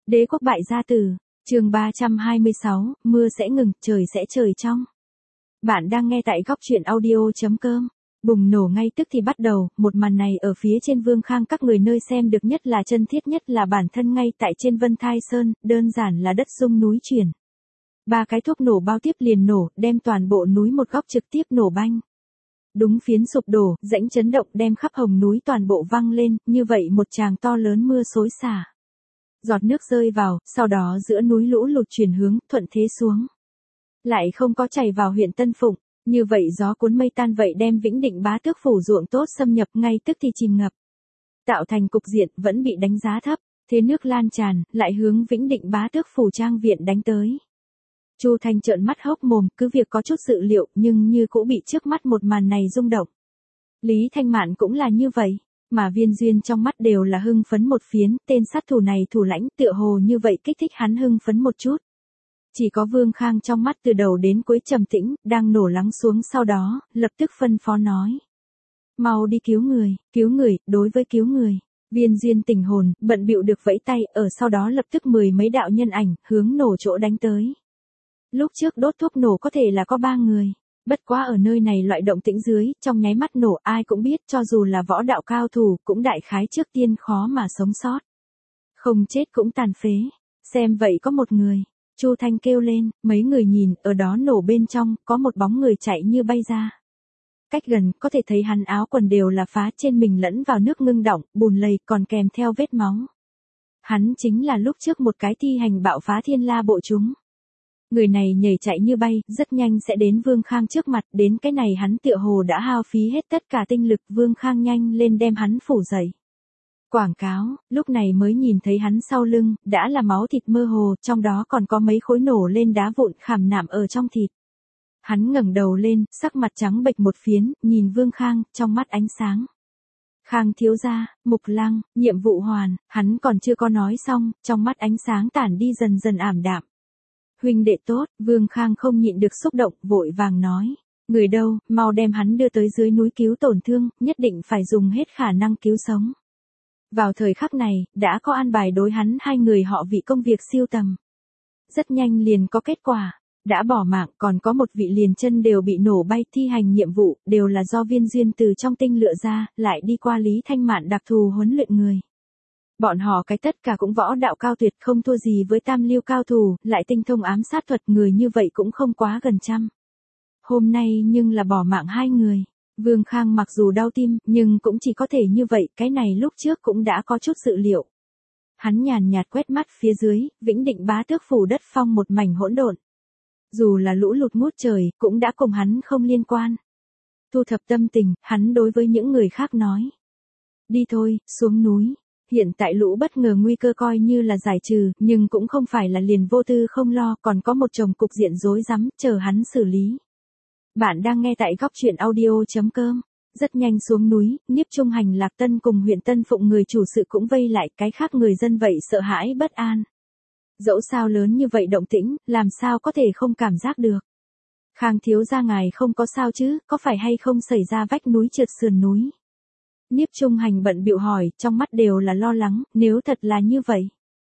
Đế quốc bại gia tử, chương 326, mưa sẽ ngừng, trời sẽ trời trong. Bạn đang nghe tại góc truyện audio.com. Bùng nổ ngay tức thì bắt đầu, một màn này ở phía trên Vương Khang các người nơi xem được nhất là chân thiết nhất là bản thân ngay tại trên Vân Thai Sơn, đơn giản là đất rung núi chuyển. 3 cái thuốc nổ bao tiếp liền nổ, đem toàn bộ núi một góc trực tiếp nổ banh. Đúng phiến sụp đổ, rãnh chấn động đem khắp hồng núi toàn bộ văng lên, như vậy một tràng to lớn mưa xối xả. Giọt nước rơi vào, sau đó giữa núi lũ lụt chuyển hướng, thuận thế xuống. Lại không có chảy vào huyện Tân Phụng, như vậy gió cuốn mây tan vậy đem Vĩnh Định Bá Tước phủ ruộng tốt xâm nhập ngay tức thì chìm ngập. Tạo thành cục diện vẫn bị đánh giá thấp, thế nước lan tràn, lại hướng Vĩnh Định Bá Tước phủ trang viện đánh tới. Chu Thanh trợn mắt hốc mồm, cứ việc có chút dự liệu nhưng như cũ bị trước mắt một màn này rung động. Lý Thanh Mạn cũng là như vậy. Mà Viên Duyên trong mắt đều là hưng phấn một phiến, tên sát thủ này thủ lãnh tựa hồ như vậy kích thích hắn hưng phấn một chút. Chỉ có Vương Khang trong mắt từ đầu đến cuối trầm tĩnh, đang nổ lắng xuống sau đó, lập tức phân phó nói. Mau đi cứu người, đối với cứu người. Viên Duyên tỉnh hồn, bận bịu được vẫy tay, ở sau đó lập tức 10 mấy đạo nhân ảnh, hướng nổ chỗ đánh tới. Lúc trước đốt thuốc nổ có thể là có 3 người. Bất quá ở nơi này loại động tĩnh dưới, trong nháy mắt nổ ai cũng biết cho dù là võ đạo cao thủ cũng đại khái trước tiên khó mà sống sót. Không chết cũng tàn phế. Xem vậy có một người. Chu Thanh kêu lên, mấy người nhìn, ở đó nổ bên trong, có một bóng người chạy như bay ra. Cách gần, có thể thấy hắn áo quần đều là phá trên mình lẫn vào nước ngưng đọng, bùn lầy còn kèm theo vết máu. Hắn chính là lúc trước một cái thi hành bạo phá thiên la bộ chúng. Người này nhảy chạy như bay, rất nhanh sẽ đến Vương Khang trước mặt, đến cái này hắn tựa hồ đã hao phí hết tất cả tinh lực, Vương Khang nhanh lên đem hắn phủ dậy. Quảng cáo, lúc này mới nhìn thấy hắn sau lưng, đã là máu thịt mơ hồ, trong đó còn có mấy khối nổ lên đá vụn khảm nạm ở trong thịt. Hắn ngẩng đầu lên, sắc mặt trắng bệch một phiến, nhìn Vương Khang, trong mắt ánh sáng. Khang thiếu gia, Mục Lăng, nhiệm vụ hoàn, hắn còn chưa có nói xong, trong mắt ánh sáng tản đi dần dần ảm đạm. Huynh đệ tốt, Vương Khang không nhịn được xúc động, vội vàng nói. Người đâu, mau đem hắn đưa tới dưới núi cứu tổn thương, nhất định phải dùng hết khả năng cứu sống. Vào thời khắc này, đã có an bài đối hắn 2 người họ vì công việc siêu tầm. Rất nhanh liền có kết quả. Đã bỏ mạng, còn có một vị liền chân đều bị nổ bay thi hành nhiệm vụ, đều là do Viên Duyên từ trong tinh lựa ra, lại đi qua Lý Thanh Mạn đặc thù huấn luyện người. Bọn họ cái tất cả cũng võ đạo cao tuyệt không thua gì với tam lưu cao thủ, lại tinh thông ám sát thuật người như vậy cũng không quá gần trăm. Hôm nay nhưng là bỏ mạng 2 người. Vương Khang mặc dù đau tim, nhưng cũng chỉ có thể như vậy, cái này lúc trước cũng đã có chút dự liệu. Hắn nhàn nhạt quét mắt phía dưới, Vĩnh Định Bá Tước phủ đất phong một mảnh hỗn độn. Dù là lũ lụt ngút trời, cũng đã cùng hắn không liên quan. Thu thập tâm tình, hắn đối với những người khác nói. Đi thôi, xuống núi. Hiện tại lũ bất ngờ nguy cơ coi như là giải trừ, nhưng cũng không phải là liền vô tư không lo, còn có một chồng cục diện rối rắm, chờ hắn xử lý. Bạn đang nghe tại góc truyện audio.com. Rất nhanh xuống núi, Niếp Trung Hành Lạc Tân cùng huyện Tân Phụng người chủ sự cũng vây lại, cái khác người dân vậy sợ hãi bất an. Dẫu sao lớn như vậy động tĩnh, làm sao có thể không cảm giác được. Khang thiếu gia ngài không có sao chứ, có phải hay không xảy ra vách núi trượt sườn núi. Niếp Trung Hành bận bịu hỏi, trong mắt đều là lo lắng, nếu thật là như vậy.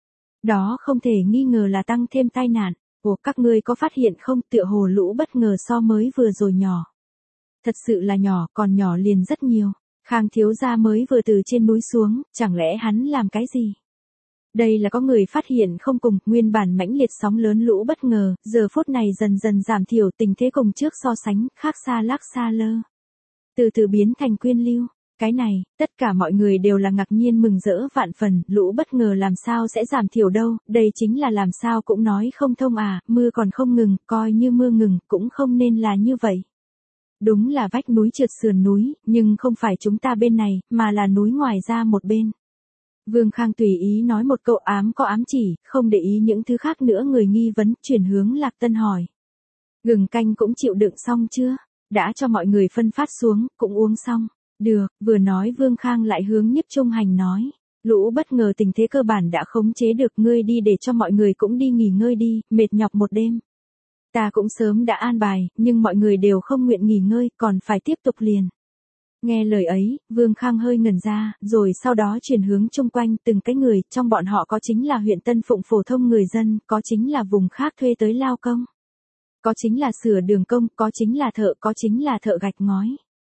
Đó không thể nghi ngờ là tăng thêm tai nạn. Ủa các ngươi có phát hiện không, tựa hồ lũ bất ngờ so mới vừa rồi nhỏ. Thật sự là nhỏ, còn nhỏ liền rất nhiều. Khang thiếu gia mới vừa từ trên núi xuống, chẳng lẽ hắn làm cái gì? Đây là có người phát hiện không cùng, nguyên bản mãnh liệt sóng lớn lũ bất ngờ, giờ phút này dần dần giảm thiểu, tình thế cùng trước so sánh, khác xa lắc xa lơ. Từ từ biến thành quyên lưu. Cái này, tất cả mọi người đều là ngạc nhiên mừng rỡ vạn phần, lũ bất ngờ làm sao sẽ giảm thiểu đâu, đây chính là làm sao cũng nói không thông à, mưa còn không ngừng, coi như mưa ngừng, cũng không nên là như vậy. Đúng là vách núi trượt sườn núi, nhưng không phải chúng ta bên này, mà là núi ngoài ra một bên. Vương Khang tùy ý nói một câu ám có ám chỉ, không để ý những thứ khác nữa người nghi vấn, chuyển hướng Lạc Tân hỏi. Gừng canh cũng chịu đựng xong chưa? Đã cho mọi người phân phát xuống, cũng uống xong. Được, vừa nói Vương Khang lại hướng Niếp Trung Hành nói. Lũ bất ngờ tình thế cơ bản đã khống chế được, ngươi đi để cho mọi người cũng đi nghỉ ngơi đi, mệt nhọc một đêm. Ta cũng sớm đã an bài, nhưng mọi người đều không nguyện nghỉ ngơi, còn phải tiếp tục liền. Nghe lời ấy, Vương Khang hơi ngẩn ra, rồi sau đó chuyển hướng chung quanh từng cái người, trong bọn họ có chính là huyện Tân Phụng phổ thông người dân, có chính là vùng khác thuê tới lao công. Có chính là sửa đường công, có chính là thợ, có chính là thợ gạch ngói.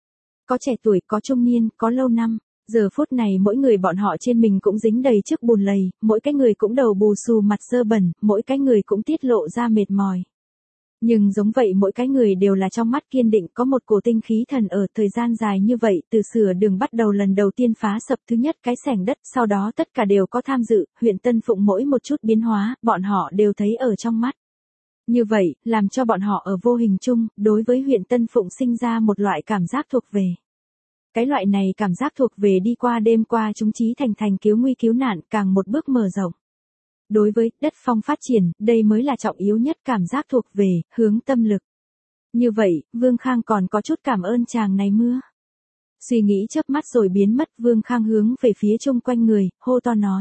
Có trẻ tuổi, có trung niên, có lâu năm. Giờ phút này mỗi người bọn họ trên mình cũng dính đầy chiếc bùn lầy, mỗi cái người cũng đầu bù xù mặt dơ bẩn, mỗi cái người cũng tiết lộ ra mệt mỏi. Nhưng giống vậy mỗi cái người đều là trong mắt kiên định có một cổ tinh khí thần ở thời gian dài như vậy từ sửa đường bắt đầu lần đầu tiên phá sập thứ nhất cái sảnh đất sau đó tất cả đều có tham dự, huyện Tân Phụng mỗi một chút biến hóa, bọn họ đều thấy ở trong mắt. Như vậy, làm cho bọn họ ở vô hình chung, đối với huyện Tân Phụng sinh ra một loại cảm giác thuộc về. Cái loại này cảm giác thuộc về đi qua đêm qua chúng chí thành cứu nguy cứu nạn càng một bước mở rộng. Đối với đất phong phát triển, đây mới là trọng yếu nhất cảm giác thuộc về, hướng tâm lực. Như vậy, Vương Khang còn có chút cảm ơn chàng này mưa. Suy nghĩ chớp mắt rồi biến mất, Vương Khang hướng về phía chung quanh người, hô to nói.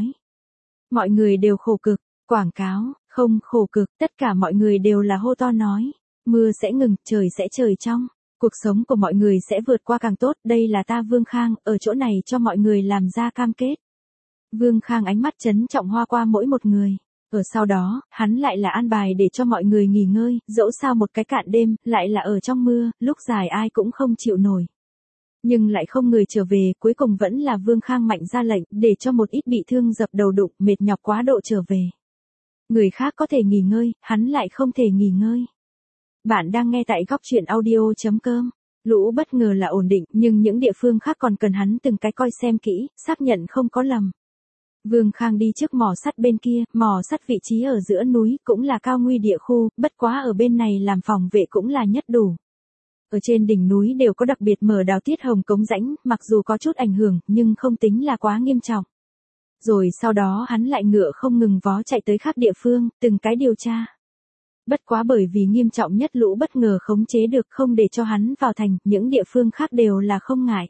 Mọi người đều khổ cực, quảng cáo, không khổ cực, tất cả mọi người đều là hô to nói. Mưa sẽ ngừng, trời sẽ trời trong. Cuộc sống của mọi người sẽ vượt qua càng tốt, đây là ta Vương Khang, ở chỗ này cho mọi người làm ra cam kết. Vương Khang ánh mắt trấn trọng hoa qua mỗi một người. Ở sau đó, hắn lại là an bài để cho mọi người nghỉ ngơi, dẫu sao một cái cạn đêm, lại là ở trong mưa, lúc dài ai cũng không chịu nổi. Nhưng lại không người trở về, cuối cùng vẫn là Vương Khang mạnh ra lệnh, để cho một ít bị thương dập đầu đụng, mệt nhọc quá độ trở về. Người khác có thể nghỉ ngơi, hắn lại không thể nghỉ ngơi. Bạn đang nghe tại góc truyện audio.com. Lũ bất ngờ là ổn định, nhưng những địa phương khác còn cần hắn từng cái coi xem kỹ, xác nhận không có lầm. Vương Khang đi trước mỏ sắt bên kia, mỏ sắt vị trí ở giữa núi, cũng là cao nguy địa khu, bất quá ở bên này làm phòng vệ cũng là nhất đủ. Ở trên đỉnh núi đều có đặc biệt mở đào tiết hồng cống rãnh, mặc dù có chút ảnh hưởng, nhưng không tính là quá nghiêm trọng. Rồi sau đó hắn lại ngựa không ngừng vó chạy tới khác địa phương, từng cái điều tra. Bất quá bởi vì nghiêm trọng nhất lũ bất ngờ khống chế được không để cho hắn vào thành, những địa phương khác đều là không ngại.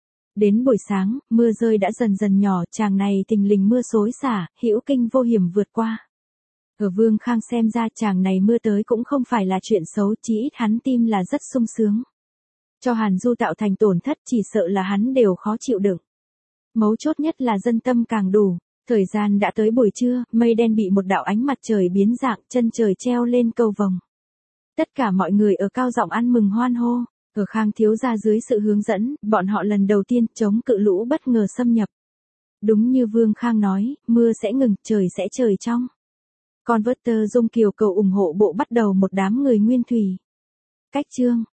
Đến buổi sáng, mưa rơi đã dần dần nhỏ, chàng này thình lình mưa xối xả, hữu kinh vô hiểm vượt qua. Ở Vương Khang xem ra chàng này mưa tới cũng không phải là chuyện xấu, chỉ ít hắn tim là rất sung sướng. Cho Hàn Du tạo thành tổn thất chỉ sợ là hắn đều khó chịu đựng. Mấu chốt nhất là dân tâm càng đủ. Thời gian đã tới buổi trưa, mây đen bị một đạo ánh mặt trời biến dạng, chân trời treo lên cầu vồng. Tất cả mọi người ở cao giọng ăn mừng hoan hô. Ở Khang thiếu gia dưới sự hướng dẫn, bọn họ lần đầu tiên chống cự lũ bất ngờ xâm nhập. Đúng như Vương Khang nói, mưa sẽ ngừng, trời sẽ trời trong. Converter Dung Kiều cầu ủng hộ bộ bắt đầu một đám người nguyên thủy. Cách chương